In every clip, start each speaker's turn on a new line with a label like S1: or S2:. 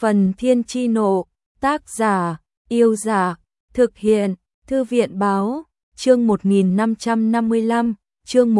S1: Phần Thiên Chi Nộ, tác giả, Yêu Giả, thực hiện, Thư viện Báo, chương 1555, chương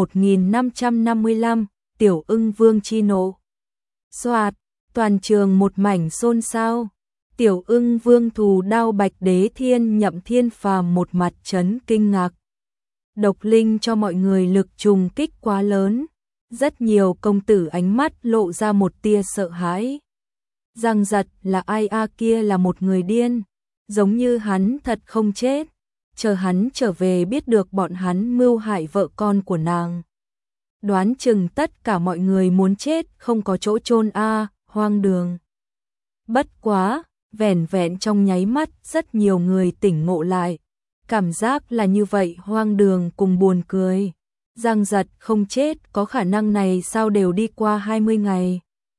S1: 1555, Tiểu Ưng Vương Chi Nộ. Soạt, toàn trường một mảnh xôn xao. Tiểu Ưng Vương thù đao Bạch Đế Thiên Nhậm Thiên Phàm một mặt chấn kinh ngạc. Độc linh cho mọi người lực trùng kích quá lớn, rất nhiều công tử ánh mắt lộ ra một tia sợ hãi. Giang Giật là ai a, kia là một người điên, giống như hắn thật không chết, chờ hắn trở về biết được bọn hắn mưu hại vợ con của nàng. Đoán chừng tất cả mọi người muốn chết không có chỗ chôn a, hoang đường. Bất quá, vẻn vẹn trong nháy mắt rất nhiều người tỉnh ngộ lại, cảm giác là như vậy hoang đường cùng buồn cười. Giang Giật không chết, có khả năng này sao đều đi qua 20 ngày.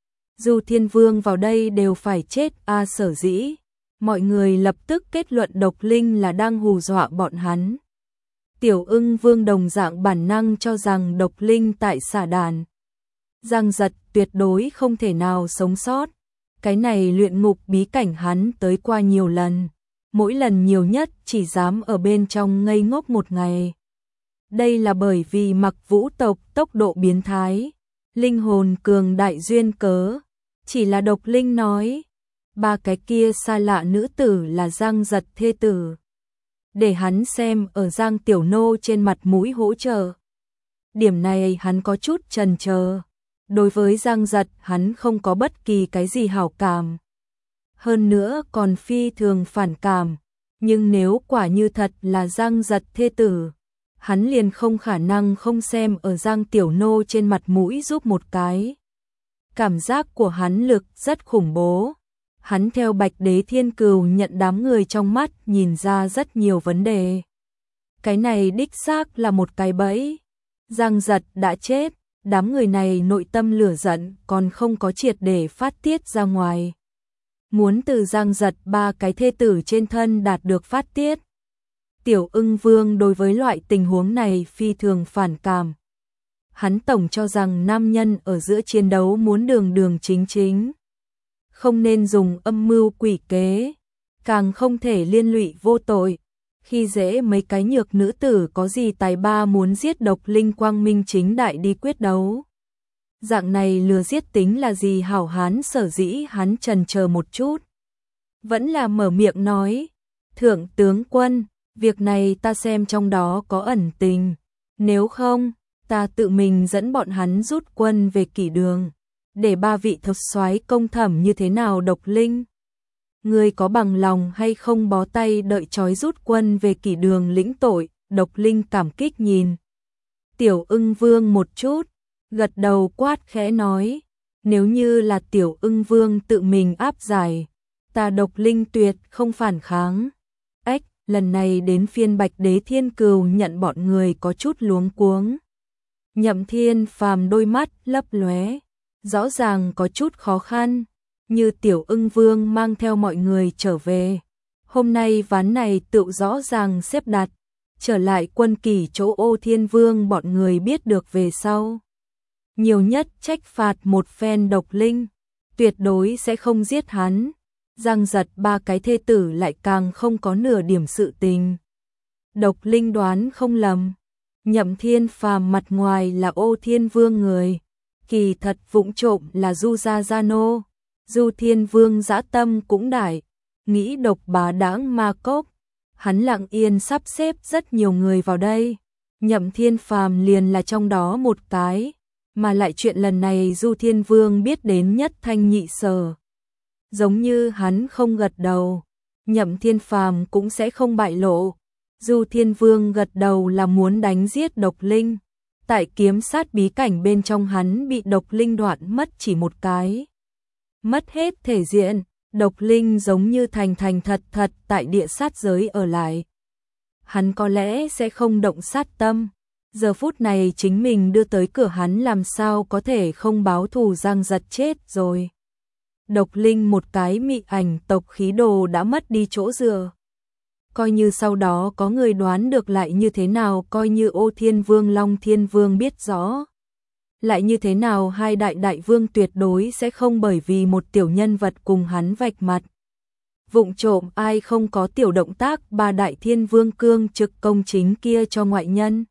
S1: Du Thiên Vương vào đây đều phải chết a, sở dĩ mọi người lập tức kết luận độc linh là đang hù dọa bọn hắn. Tiểu Ưng Vương đồng dạng bản năng cho rằng độc linh tại xả đàn. Giang Giật tuyệt đối không thể nào sống sót. Cái này luyện ngục bí cảnh hắn tới qua nhiều lần, mỗi lần nhiều nhất chỉ dám ở bên trong ngây ngốc một ngày. Đây là bởi vì Mặc Vũ tộc tốc độ biến thái, linh hồn cường đại duyên cớ. Chỉ là độc linh nói, ba cái kia xa lạ nữ tử là Giang Giật thê tử. Để hắn xem ở Giang Tiểu Nô trên mặt mũi hỗ trợ. Điểm này hắn có chút chần chờ. Đối với Giang Giật hắn không có bất kỳ cái gì hảo cảm. Hơn nữa còn phi thường phản cảm. Nhưng nếu quả như thật là Giang Giật thê tử, hắn liền không khả năng không xem ở Giang Tiểu Nô trên mặt mũi giúp một cái. Cảm giác của hắn lực rất khủng bố. Hắn theo Bạch Đế Thiên Cừu nhận đám người trong mắt nhìn ra rất nhiều vấn đề. Cái này đích xác là một cái bẫy. Giang Giật đã chết, đám người này nội tâm lửa giận còn không có triệt để phát tiết ra ngoài. Muốn từ Giang Giật ba cái thê tử trên thân đạt được phát tiết. Tiểu Ưng Vương đối với loại tình huống này phi thường phản cảm. Hắn tổng cho rằng nam nhân ở giữa chiến đấu muốn đường đường chính chính, không nên dùng âm mưu quỷ kế, càng không thể liên lụy vô tội. Khi dễ mấy cái nhược nữ tử có gì tài ba muốn giết độc linh quang minh chính đại đi quyết đấu. Dạng này lừa giết tính là gì hảo hán, sở dĩ hắn chần chờ một chút. Vẫn là mở miệng nói, Thượng tướng quân, việc này ta xem trong đó có ẩn tình, nếu không, ta tự mình dẫn bọn hắn rút quân về Kỷ Đường, để ba vị thật soái công thẩm như thế nào độc linh. Ngươi có bằng lòng hay không bó tay đợi trói rút quân về Kỷ Đường lĩnh tội? Độc linh cảm kích nhìn Tiểu Ưng Vương một chút, gật đầu quát khẽ nói, nếu như là Tiểu Ưng Vương tự mình áp giải, ta độc linh tuyệt không phản kháng. Ếch, lần này đến phiên Bạch Đế Thiên Cừu nhận bọn người có chút luống cuống. Nhậm Thiên Phàm đôi mắt lấp lóe, rõ ràng có chút khó khăn, như Tiểu Ưng Vương mang theo mọi người trở về. Hôm nay ván này tự rõ ràng xếp đặt, trở lại quân kỳ chỗ Ô Thiên Vương bọn người biết được về sau. Nhiều nhất trách phạt một phen độc linh, tuyệt đối sẽ không giết hắn. Giang Giật ba cái thê tử lại càng không có nửa điểm sự tình. Độc linh đoán không lầm, Nhậm Thiên Phàm mặt ngoài là Ô Thiên Vương người, kỳ thật vụng trộm là Du Gia Gia Nô. Du Thiên Vương dã tâm cũng đại, nghĩ độc bá đãng ma cốc, hắn lặng yên sắp xếp rất nhiều người vào đây. Nhậm Thiên Phàm liền là trong đó một cái, mà lại chuyện lần này Du Thiên Vương biết đến nhất thanh nhị sở. Giống như hắn không gật đầu, Nhậm Thiên Phàm cũng sẽ không bại lộ. Du Thiên Vương gật đầu là muốn đánh giết độc linh. Tại kiếm sát bí cảnh bên trong hắn bị độc linh đoạn mất chỉ một cái. Mất hết thể diện, độc linh giống như thành thật tại địa sát giới ở lại. Hắn có lẽ sẽ không động sát tâm. Giờ phút này chính mình đưa tới cửa hắn làm sao có thể không báo thù. Giang Giật chết rồi. Độc linh một cái mị ảnh tộc khí đồ đã mất đi chỗ dựa. Coi như sau đó có người đoán được lại như thế nào, coi như Ô Thiên Vương Long Thiên Vương biết rõ. Lại như thế nào hai đại vương tuyệt đối sẽ không bởi vì một tiểu nhân vật cùng hắn vạch mặt. Vụng trộm ai không có tiểu động tác ba đại thiên vương cương trực công chính kia cho ngoại nhân.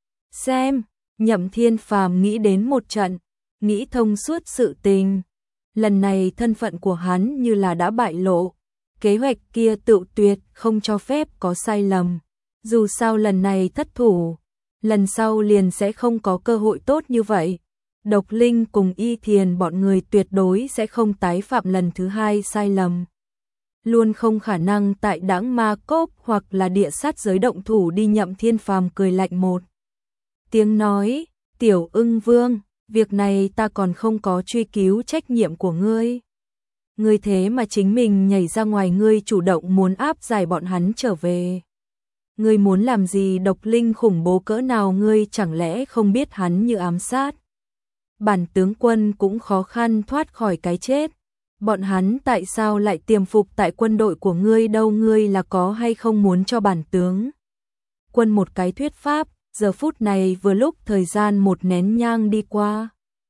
S1: Xem, Nhậm Thiên Phàm nghĩ đến một trận, nghĩ thông suốt sự tình. Lần này thân phận của hắn như là đã bại lộ, kế hoạch kia tự tuyệt không cho phép có sai lầm. Dù sao lần này thất thủ, lần sau liền sẽ không có cơ hội tốt như vậy. Độc Linh cùng Y Thiền bọn người tuyệt đối sẽ không tái phạm lần thứ hai sai lầm. Luôn không khả năng tại Đãng Ma Cốc hoặc là địa sát giới động thủ đi. Nhậm Thiên Phàm cười lạnh một tiếng nói, Tiểu Ưng Vương, việc này ta còn không có truy cứu trách nhiệm của ngươi. Ngươi thế mà chính mình nhảy ra ngoài, ngươi chủ động muốn áp giải bọn hắn trở về. Ngươi muốn làm gì? Độc Linh khủng bố cỡ nào, ngươi chẳng lẽ không biết hắn như ám sát. Bản tướng quân cũng khó khăn thoát khỏi cái chết. Bọn hắn tại sao lại tiềm phục tại quân đội của ngươi đâu? Ngươi là có hay không muốn cho bản tướng quân một cái thuyết pháp? Giờ phút này vừa lúc thời gian một nén nhang đi qua.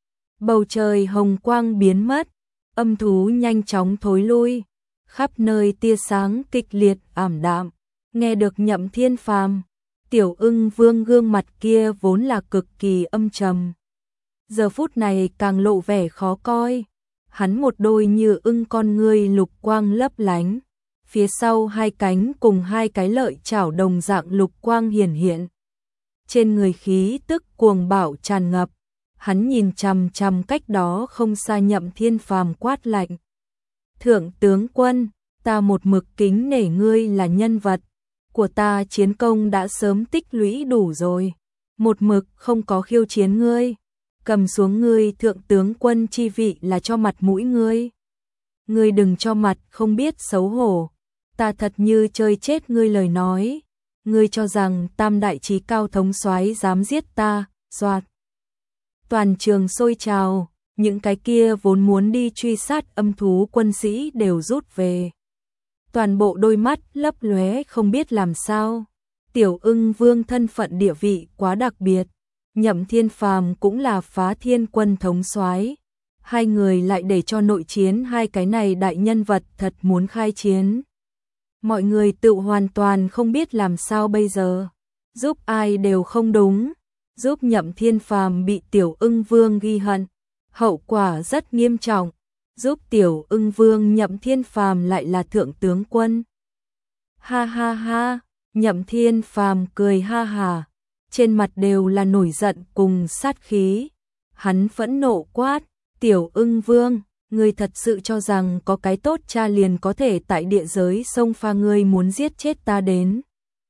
S1: Bầu trời hồng quang biến mất, âm thú nhanh chóng thối lui, khắp nơi tia sáng kịch liệt ảm đạm. Nghe được Nhậm Thiên Phàm, Tiểu Ưng Vương gương mặt kia vốn là cực kỳ âm trầm, giờ phút này càng lộ vẻ khó coi. Hắn một đôi như ưng con ngươi lục quang lấp lánh, phía sau hai cánh cùng hai cái lợi chảo đồng dạng lục quang hiển hiện. Trên người khí tức cuồng bạo tràn ngập, hắn nhìn chằm chằm cách đó không xa Nhậm Thiên Phàm quát lạnh. Thượng tướng quân, ta một mực kính nể ngươi là nhân vật của ta, chiến công đã sớm tích lũy đủ rồi, một mực không có khiêu chiến ngươi. Cầm xuống ngươi thượng tướng quân chi vị là cho mặt mũi ngươi. Ngươi đừng cho mặt không biết xấu hổ, ta thật như chơi chết ngươi lời nói. Ngươi cho rằng tam đại chí cao thống soái dám giết ta? Soạt. Toàn trường sôi trào, những cái kia vốn muốn đi truy sát âm thú quân sĩ đều rút về. Toàn bộ đôi mắt lấp lóe không biết làm sao. Tiểu Ưng Vương thân phận địa vị quá đặc biệt, Nhậm Thiên Phàm cũng là Phá Thiên Quân thống soái, hai người lại để cho nội chiến hai cái này đại nhân vật thật muốn khai chiến. Mọi người tự hoàn toàn không biết làm sao bây giờ, giúp ai đều không đúng, giúp Nhậm Thiên Phàm bị Tiểu Ưng Vương ghi hận, hậu quả rất nghiêm trọng, giúp Tiểu Ưng Vương Nhậm Thiên Phàm lại là thượng tướng quân. Ha ha ha, Nhậm Thiên Phàm cười ha hà, trên mặt đều là nổi giận cùng sát khí. Hắn phẫn nộ quát, Tiểu Ưng Vương, ngươi thật sự cho rằng có cái tốt cha liền có thể tại địa giới sông pha, ngươi muốn giết chết ta đến.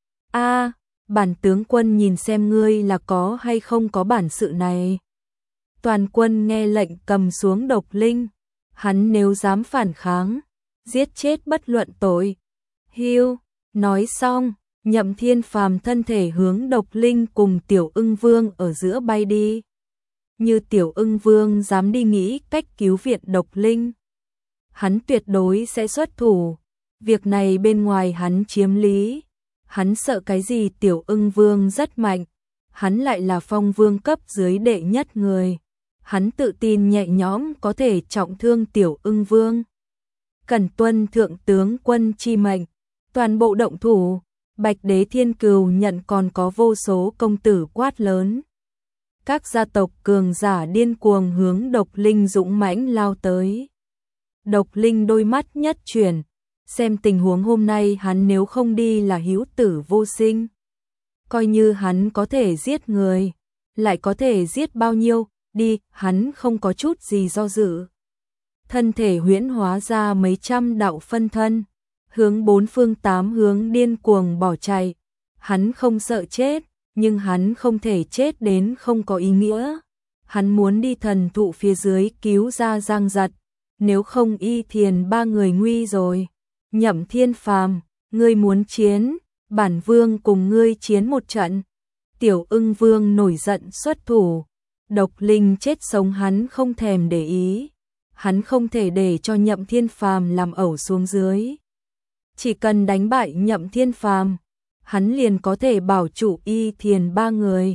S1: A, bản tướng quân nhìn xem ngươi là có hay không có bản sự này. Toàn quân nghe lệnh cầm xuống Độc Linh, hắn nếu dám phản kháng, giết chết bất luận tội. Hiu, nói xong, Nhậm Thiên Phàm thân thể hướng Độc Linh cùng Tiểu Ưng Vương ở giữa bay đi. Như Tiểu Ưng Vương dám đi nghĩ cách cứu viện Độc Linh, hắn tuyệt đối sẽ xuất thủ. Việc này bên ngoài hắn chiếm lý, hắn sợ cái gì? Tiểu Ưng Vương rất mạnh, hắn lại là phong vương cấp dưới đệ nhất người, hắn tự tin nhẹ nhõm có thể trọng thương Tiểu Ưng Vương. Cần tuân thượng tướng quân chi mệnh, toàn bộ động thủ. Bạch Đế Thiên Cừu nhận còn có vô số công tử quát lớn. Các gia tộc cường giả điên cuồng hướng Độc Linh dũng mãnh lao tới. Độc Linh đôi mắt nhất chuyển, xem tình huống hôm nay hắn nếu không đi là hữu tử vô sinh. Coi như hắn có thể giết người, lại có thể giết bao nhiêu, đi, hắn không có chút gì do dự. Thân thể huyễn hóa ra mấy trăm đạo phân thân, hướng bốn phương tám hướng điên cuồng bỏ chạy. Hắn không sợ chết, nhưng hắn không thể chết đến không có ý nghĩa. Hắn muốn đi thần thụ phía dưới cứu ra Giang Giật, nếu không Y Thiền ba người nguy rồi. Nhậm Thiên Phàm, ngươi muốn chiến, bản vương cùng ngươi chiến một trận. Tiểu Ưng Vương nổi giận xuất thủ, Độc Linh chết sống hắn không thèm để ý. Hắn không thể để cho Nhậm Thiên Phàm làm ẩu xuống dưới. Chỉ cần đánh bại Nhậm Thiên Phàm, hắn liền có thể bảo trụ Y Thiền ba người.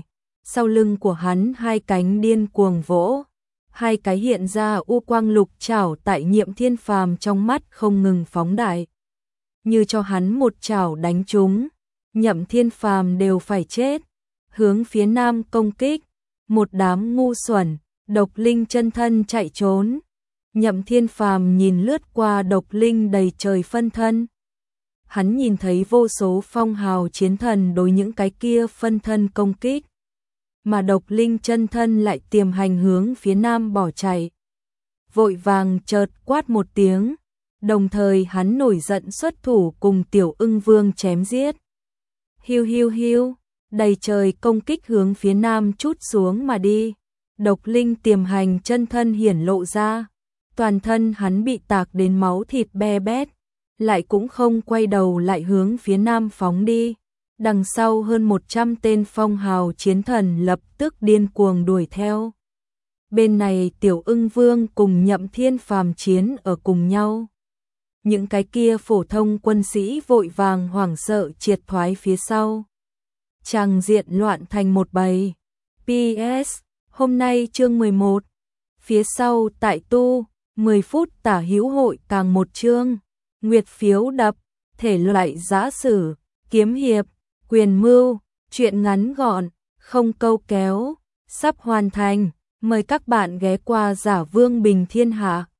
S1: sau lưng của hắn hai cánh điên cuồng vỗ, hai cái hiện ra u quang lục chảo tại Nhiệm Thiên Phàm trong mắt không ngừng phóng đại. Như cho hắn một chảo đánh trúng, Nhậm Thiên Phàm đều phải chết. Hướng phía nam công kích, một đám ngu xuẩn, độc linh chân thân chạy trốn. Nhậm Thiên Phàm nhìn lướt qua độc linh đầy trời phân thân. Hắn nhìn thấy vô số phong hào chiến thần đối những cái kia phân thân công kích, mà độc linh chân thân lại tiềm hành hướng phía nam bỏ chạy. Vội vàng chợt quát một tiếng, đồng thời hắn nổi giận xuất thủ cùng Tiểu Ưng Vương chém giết. Hiu hiu hiu, đầy trời công kích hướng phía nam trút xuống mà đi. Độc linh tiềm hành chân thân hiển lộ ra, toàn thân hắn bị tạc đến máu thịt be bét, lại cũng không quay đầu lại hướng phía nam phóng đi. Đằng sau hơn 100 tên phong hào chiến thần lập tức điên cuồng đuổi theo. Bên này Tiểu Ưng Vương cùng Nhậm Thiên Phàm chiến ở cùng nhau. Những cái kia phổ thông quân sĩ vội vàng hoảng sợ triệt thoái phía sau. Tràng diện loạn thành một bầy. PS, hôm nay chương 11. Phía sau tại tu, 10 phút tả hữu hội càng một chương. Nguyệt phiếu đập, thể loại giã sử, kiếm hiệp, quyền mưu, truyện ngắn gọn, không câu kéo, sắp hoàn thành. Mời các bạn ghé qua Giả Vương Bình Thiên Hạ.